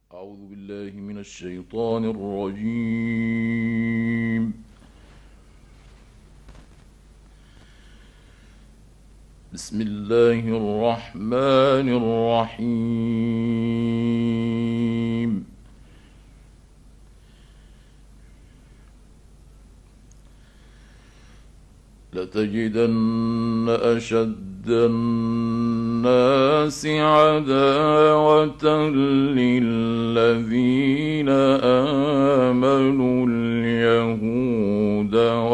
أعوذ بالله من الشيطان الرجيم. بسم الله الرحمن الرحيم. لتجدن أشد الناس عداوة للذين آمنوا اليهود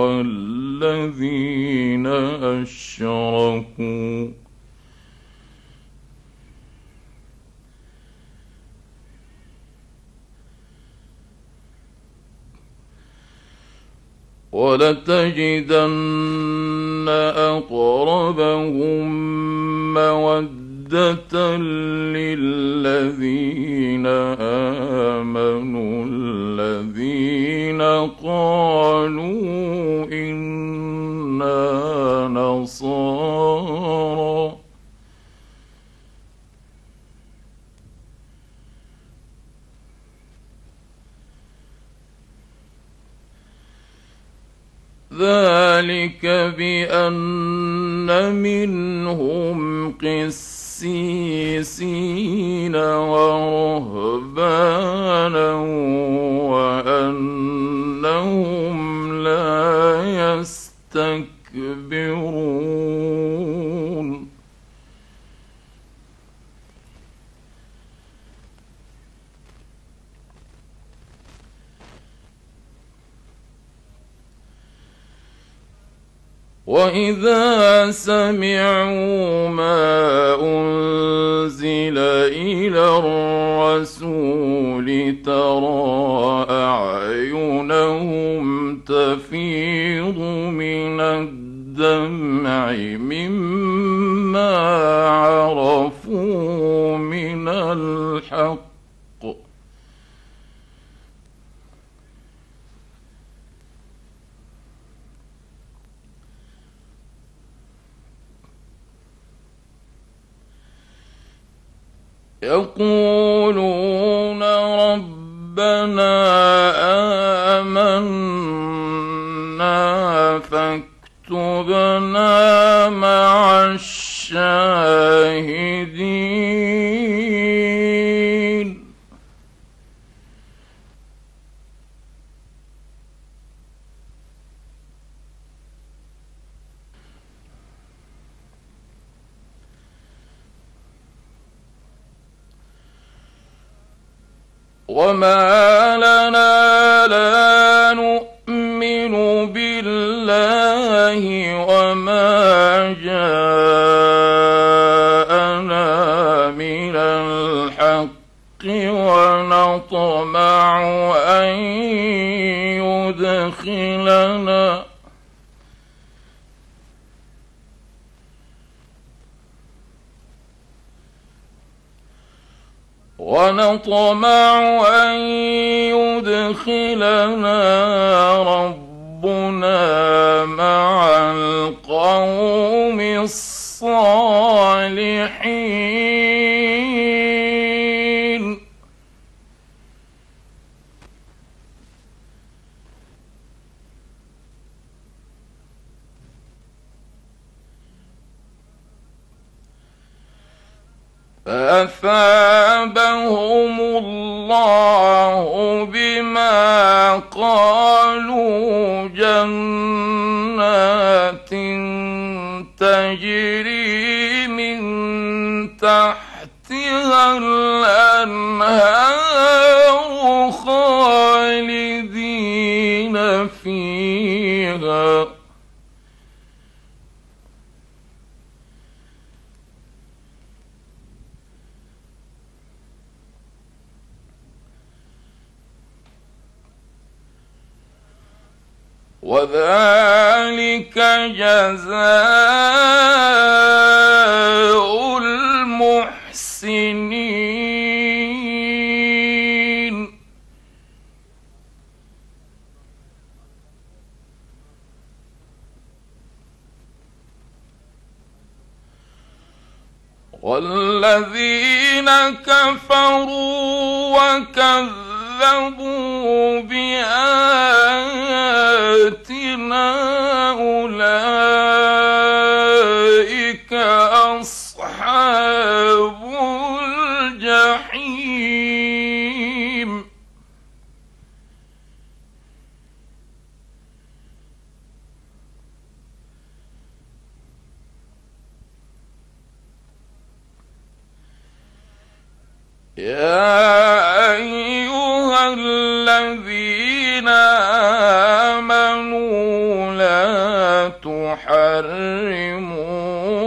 والذين أشركوا، ولتجدن أقربهم مودة للذين آمنوا الذين قالوا إنا نصارى، ذلك بأن منهم قسيسين ورهبانا وأنهم لا يستكبرون. وَإِذَا سَمِعُوا مَا أُنزِلَ إِلَى الرَّسُولِ تَرَىٰ أَعْيُنَهُمْ تَفِيضُ مِنَ الدَّمْعِ مِمَّا عَرَفُوا مِنَ الْحَقِّ، يقولون ربنا آمنا فاكتبنا مع الشاهدين. وما لنا لا نؤمن بالله وما جاءنا من الحق ونطمع أن يدخلنا ربنا مع القوم الصالحين. فأثابهم الله بما قالوا جنات تجري من تحتها الأنهار خالدين فيها، وذلك جزاء المحسنين. والذين كفروا وكذبوا بآياتنا أولئك أصحاب الجحيم. يا أيها الذين آمنوا لا تحرموا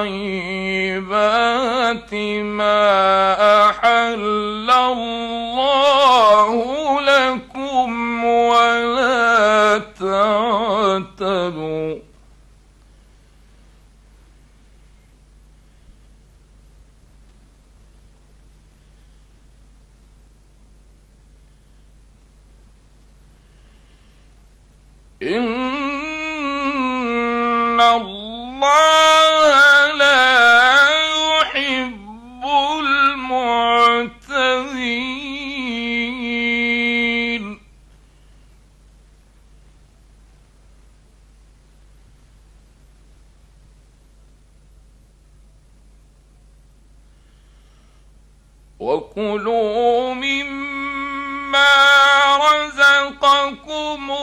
طيبات ما أحل الله لكم ولا تعتدوا. إن الله لا يحب المعتدين. وكلوا مما رزقكم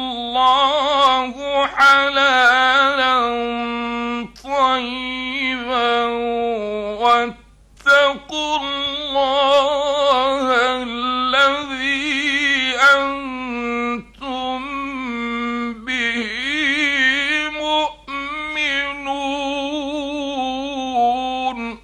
الله حلالا طيبا واتقوا الله الذي أنتم به مؤمنون.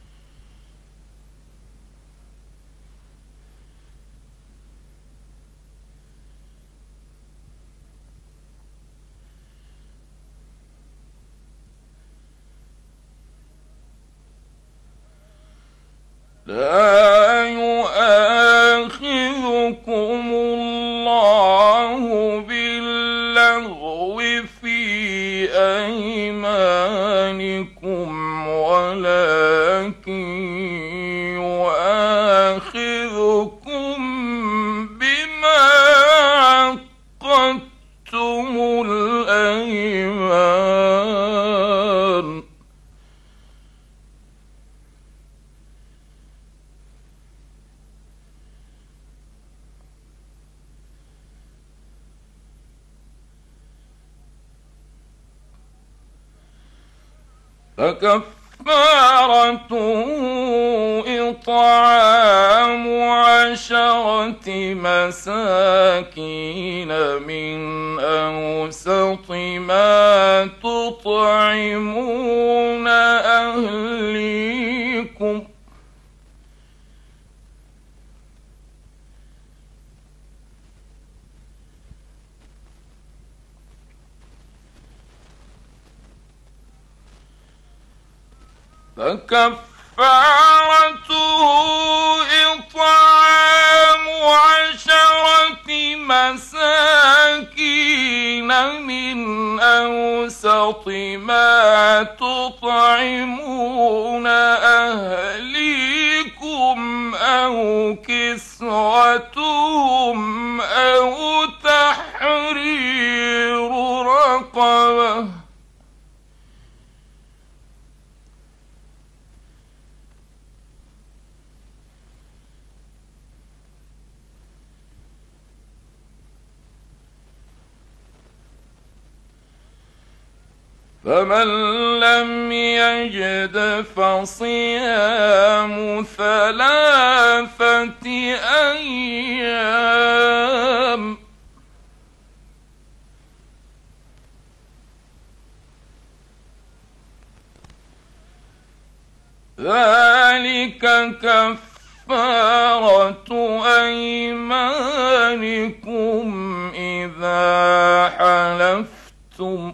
لا يؤاخذكم الله باللغو في أيمانكم ولكن يؤاخذكم بما عقدتم الأيمان. فكفارته إطعام 10 مساكين من أوسط ما تطعمون أهليكم فكفارته إطعام 10 مساكين من أوسط ما تطعمون أهليكم أو كسوتهم أو تحرير رقبة. فمن لم يجد فصيام 3 أيام ذلك كفارة أيمانكم إذا حلفتم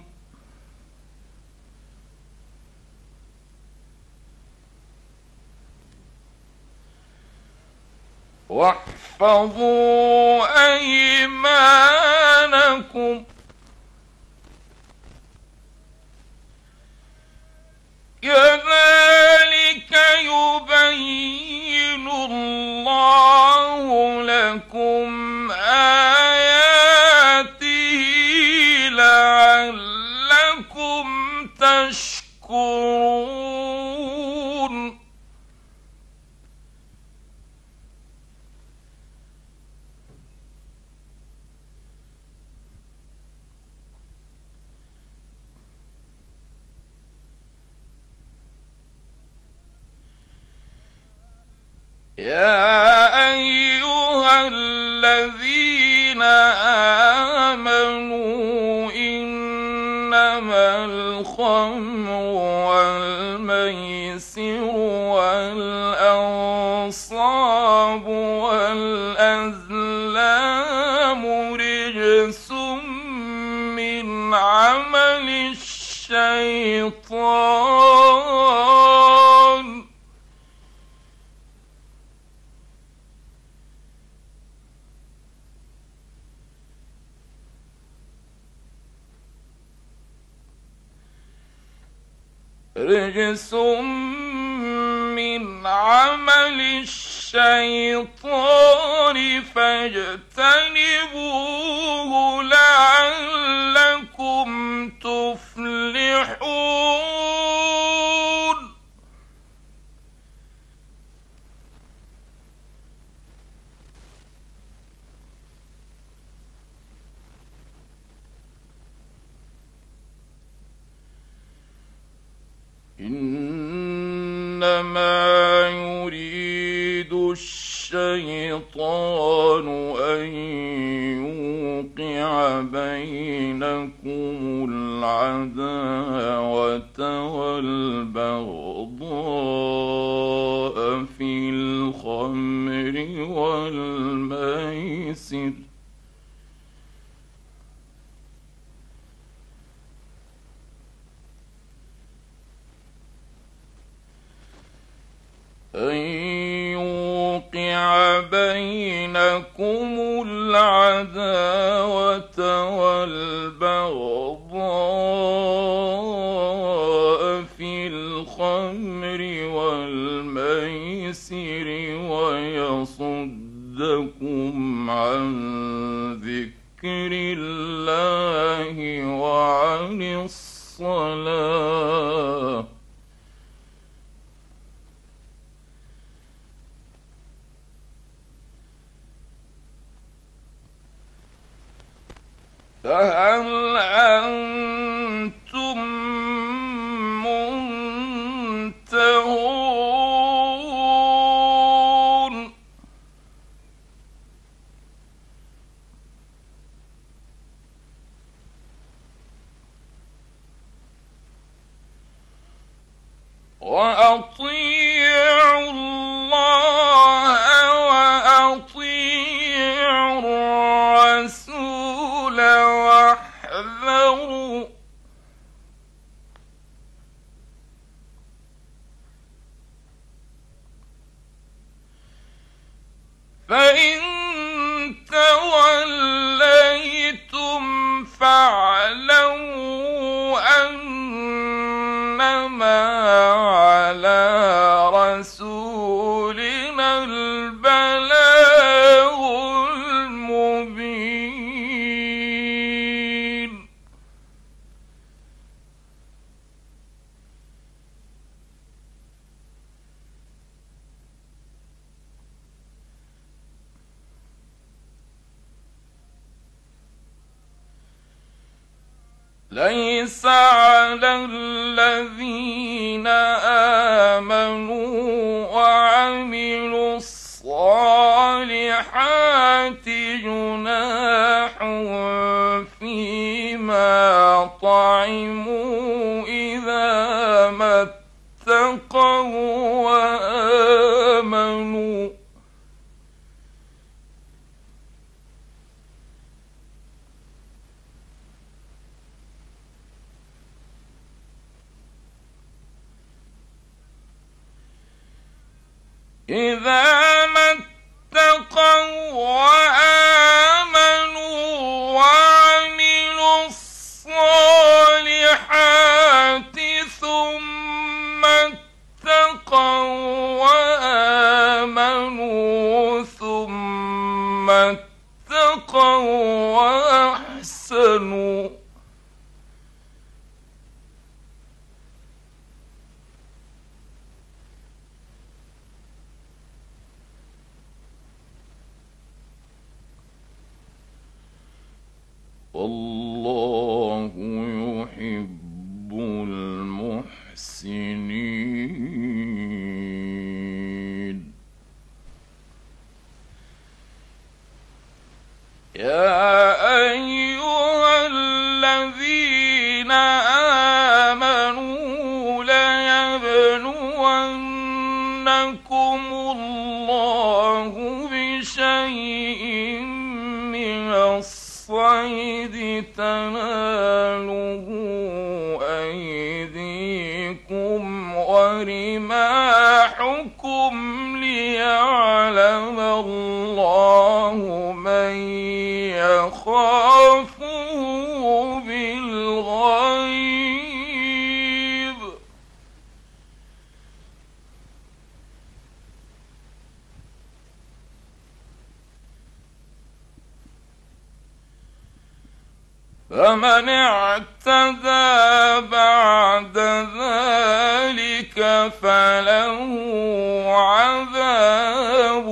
واحفظوا أيمانكم كذلك الله لكم آياته لعلكم تشكرون. يا أيها الذين آمنوا إنما الخمر والميسر والأنصاب والأزلام رجس من عمل الشيطان فاجتنبوه لعلكم تفلحون. إنما يريد الشيطان أن يوقع بينكم العداوة والبغضاء في الخمر والميسر أن يوقع بينكم العداوة والبغضاء في الخمر والميسر ويصدكم عن ذكر الله وعن الصلاة فهل أنتم منتهون؟ وأطيعوا الله وأطيعوا الرسول واحذروا فإن توليتم فاعلموا أنما على رسولنا البلاغ المبين. ليس على الذين آمنوا وعملوا الصالحات جناح فيما طعموا إذا ما اتقوا وآمنوا إذا ما اتقوا وآمنوا وعملوا الصالحات ثم اتقوا وآمنوا اتقوا وأحسنوا والله يحب المحسنين. يا أيها الذين آمنوا ليبلونكم الله بشيء من الصيد تناله أيديكم ورماحكم ليعلم الله من يخافه بالغيب فمن اعتدى بعد ذلك فله عذاب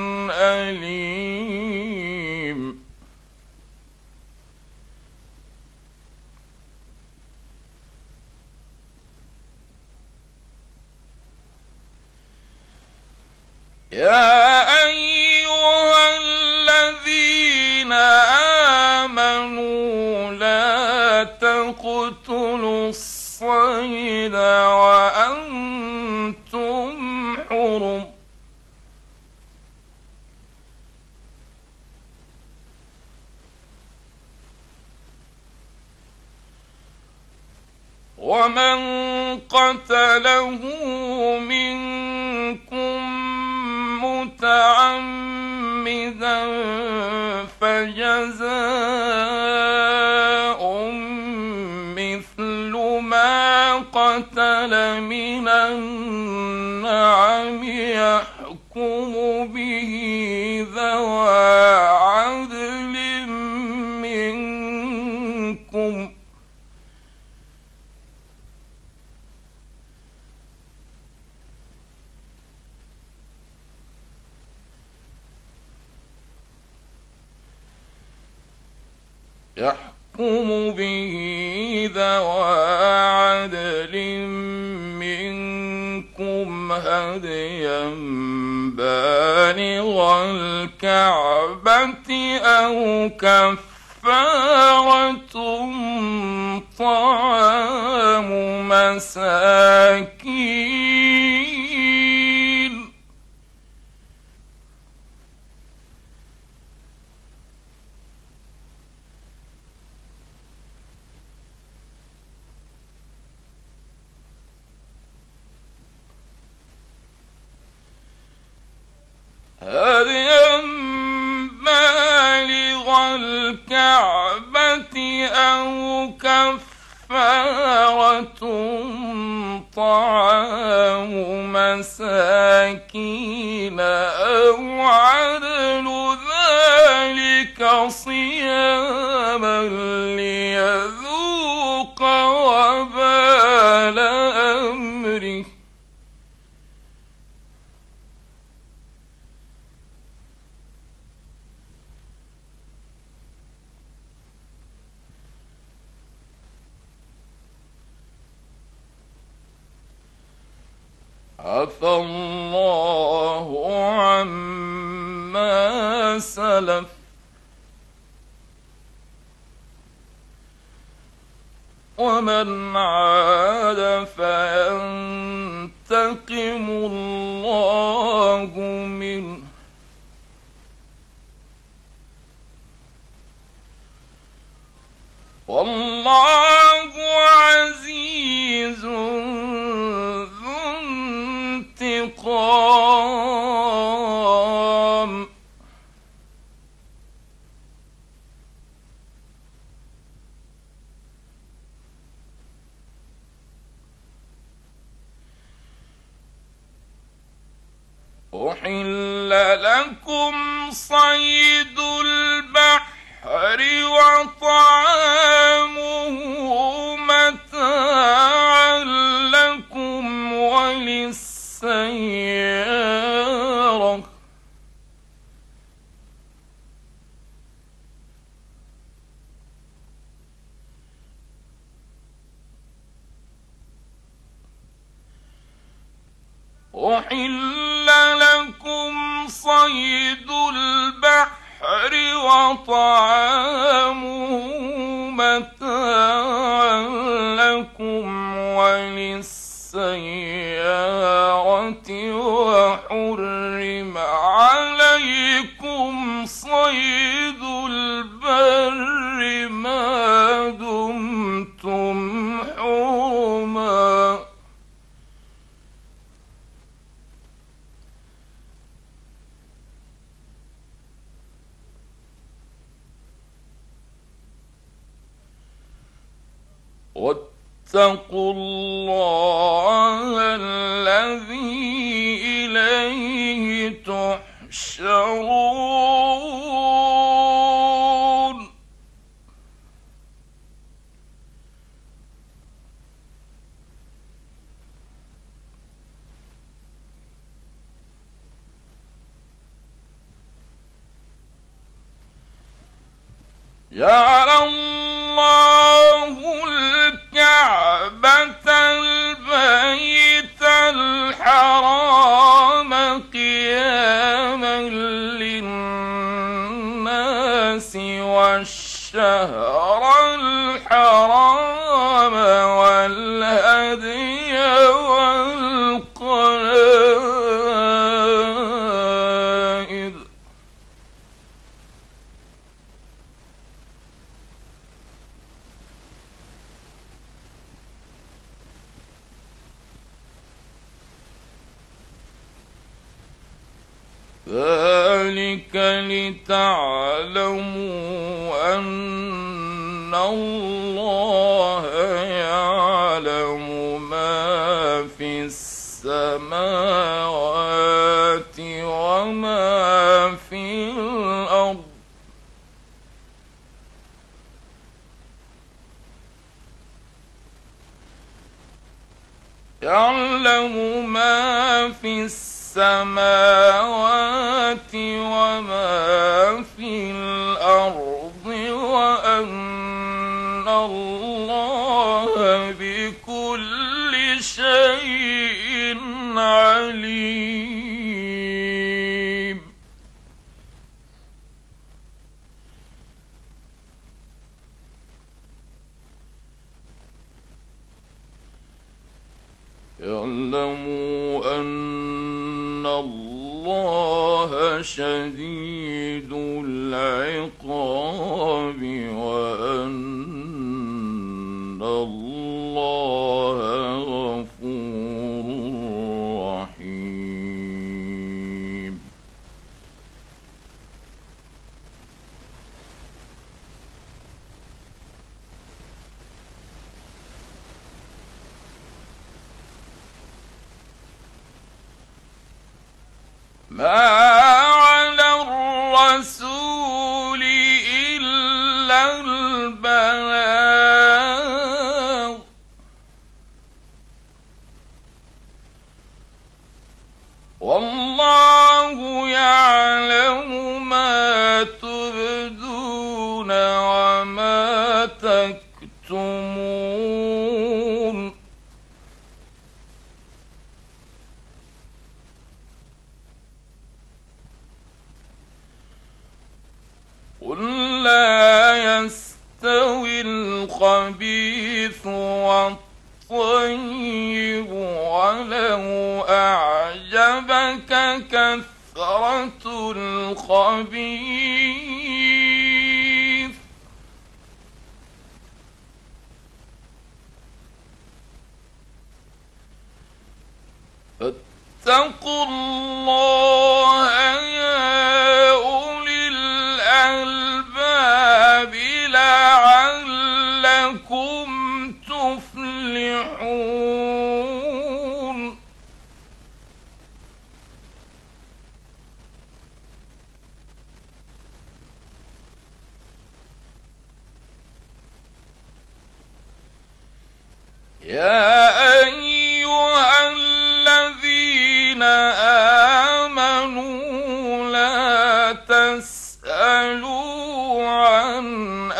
أليم. يا أيها الذين آمنوا لا تقتلوا الصيد وأنتم حرم ومن قتله منكم متعمدا فجزاء مثل ما قتل من النعم يحكم به ذوى عدل منكم هديا بالغ الكعبة أو كفارة طعام مساكين هديا بالغ الكعبة أو كفارة طعام مساكين أو عدل ذلك صياما ليذوق وبال أمره عفى الله عما سلف ومن عاد فينتقم الله منه والله عزيز انتقام أحل لكم صيد البحر وطعامه متاعا لكم وللسيارة أحل لكم صيد البحر وطعامه متاعا لكم وللسيارة وحرم عليكم صيد البر ما دمتم حرما واتقوا الله الذي إليه تحشرون جعل الله الكعبة البيت الحرام قياما للناس والشهر الحرام والهدي والقلائد ذلك لتعلموا أن الله يعلم ما في السماوات وما في الأرض يعلم ما في السماوات وما في الأرض وأن الله بكل شيء عليم يعلموا أن الله شديد العقاب وأن الله غفور رحيم ما على الرسول إلا البلاغ والله يعلم ما تبدون وما تكتمون قل لا يستوي الخبيث والطيب ولو أعجبك كثرة الخبيث فاتقوا الله يا أولي الألباب لعلكم تفلحون يا أيها الذين آمنوا لا تسألوا عن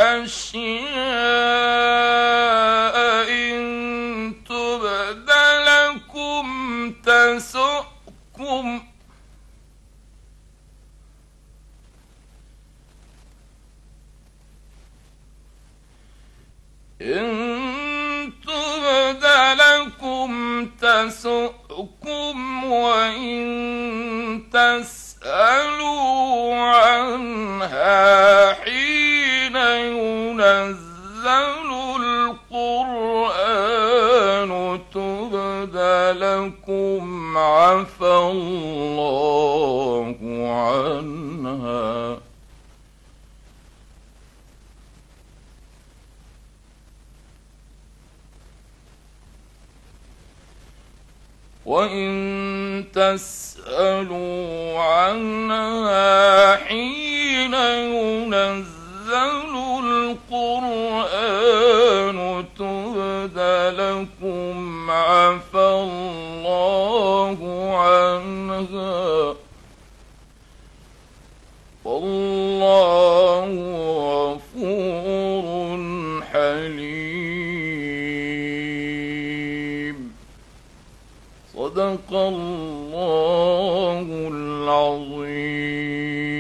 أشياء إن تبد لكم تسؤكم وإن تسألوا عنها حين ينزل القرآن تبد لكم عفى الله عنها وإن تسألوا عنها حين ينزل القرآن تبد لكم عفى الله عنها والله غفور حليم. صدق الله العظيم.